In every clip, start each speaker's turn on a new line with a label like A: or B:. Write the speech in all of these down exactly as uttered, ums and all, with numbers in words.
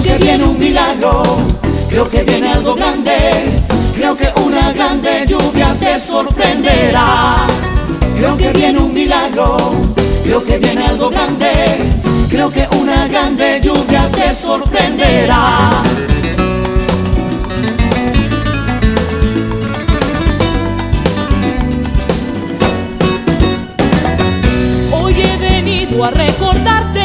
A: Creo que viene un milagro, creo que viene algo grande, creo que una grande lluvia te sorprenderá. Creo que viene un milagro, creo que viene algo grande, creo que una grande lluvia te sorprenderá.
B: Hoy he venido a recordarte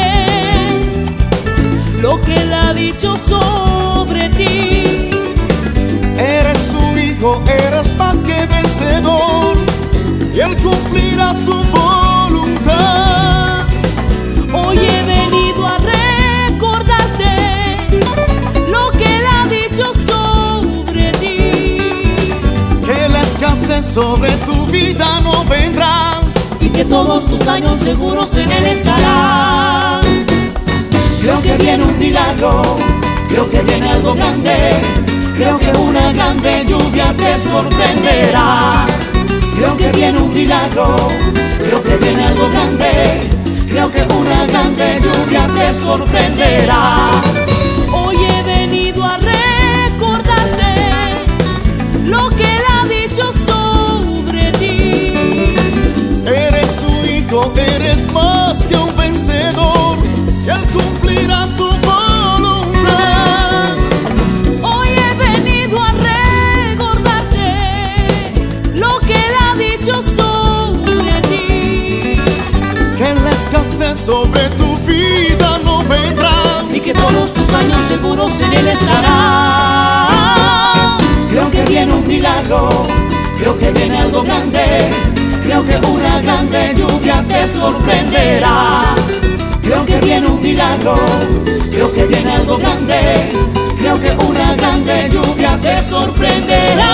B: lo que él ha dicho sobre ti.
C: Eres su hijo, eres más que vencedor, y él cumplirá su voluntad.
B: Hoy he venido a recordarte lo que él ha dicho sobre ti.
C: Que la escasez sobre tu vida no vendrá,
A: y que todos tus años seguros en él estarán. Creo que viene un milagro, creo que viene algo grande, creo que una grande lluvia te sorprenderá. Creo que viene un milagro, creo que viene algo grande, creo que una grande lluvia te sorprenderá.
B: Hoy he venido a recordarte lo que él ha dicho sobre ti.
C: eres su hijo, eres más que un vencedor, y él cumplirá su voluntad.
B: Hoy he venido a recordarte lo que él ha dicho sobre ti.
C: Que la escasez sobre tu vida no vendrá,
A: y que todos tus años seguros en él estarán. Creo que viene un milagro, creo que viene algo grande, creo que una grande lluvia te sorprenderá. Creo que viene un milagro, creo que viene algo grande, creo que una grande lluvia te sorprenderá.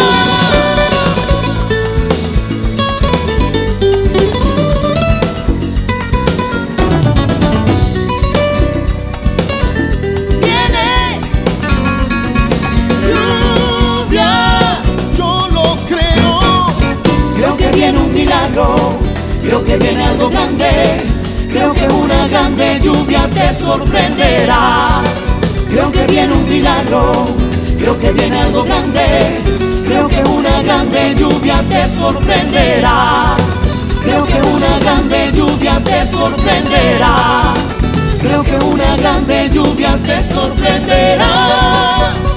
A: Viene un milagro, creo que viene algo grande, creo que una grande lluvia te sorprenderá. Creo que viene un milagro, creo que viene algo grande, creo que una grande lluvia te sorprenderá. Creo que una grande lluvia te sorprenderá. Creo que una grande lluvia te sorprenderá.